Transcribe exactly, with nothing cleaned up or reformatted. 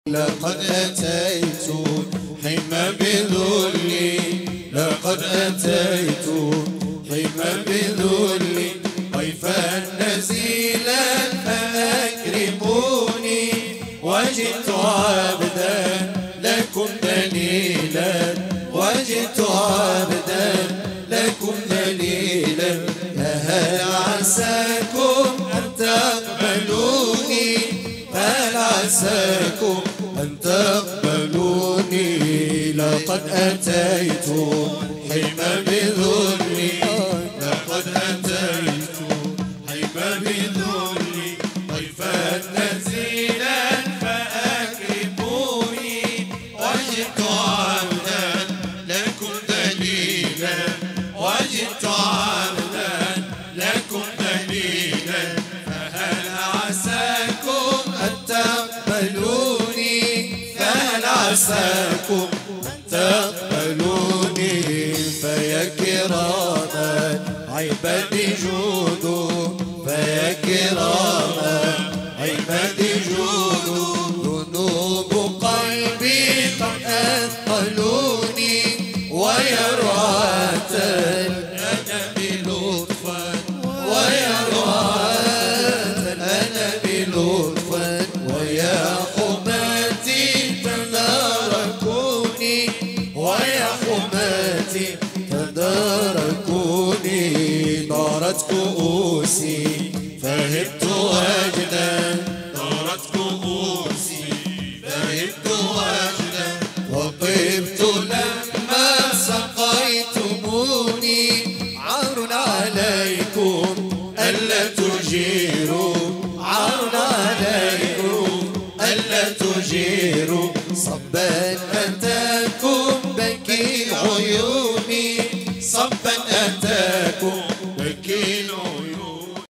لقد أتيت حم بذلي، لقد أتيت حم بذلي ضيفا نزيلا فأكرموني، وجدت عبدا لكم دليلا، وجدت عبدا لكم دليلا، فهل عساكم أن تقبلوني، فهل عساكم أن تقبلوني. لقد أتيت حم بذلي، لقد أتيت حم بذلي ضيفا نزيلا فأكرموني، وجدت عبدا لكم دليلا، وجدت عبدا لكم دليلا، فهل عساكم أن تقبلوني، فهل عساكم أن تقبلوني. فيا كراما عبادي جودوا، فيا كراما عبادي جودوا، ذنوب قلبي قد أثقلوني، ويا رعاة الأدب لطفا، ويا رعاة الأدب لطفا، ويا حماتي تداركوني، ويا حماتي تداركوني. دارت كؤوسي فهبت وجدا، دارت كؤوسي فهبت وجدا، وطبت لما سقيتموني. عار عليكم ألا تجيروا، عار عليكم ألا تجيروا، صبا أتاكم بكي عيوني، صبا أتاكم بكي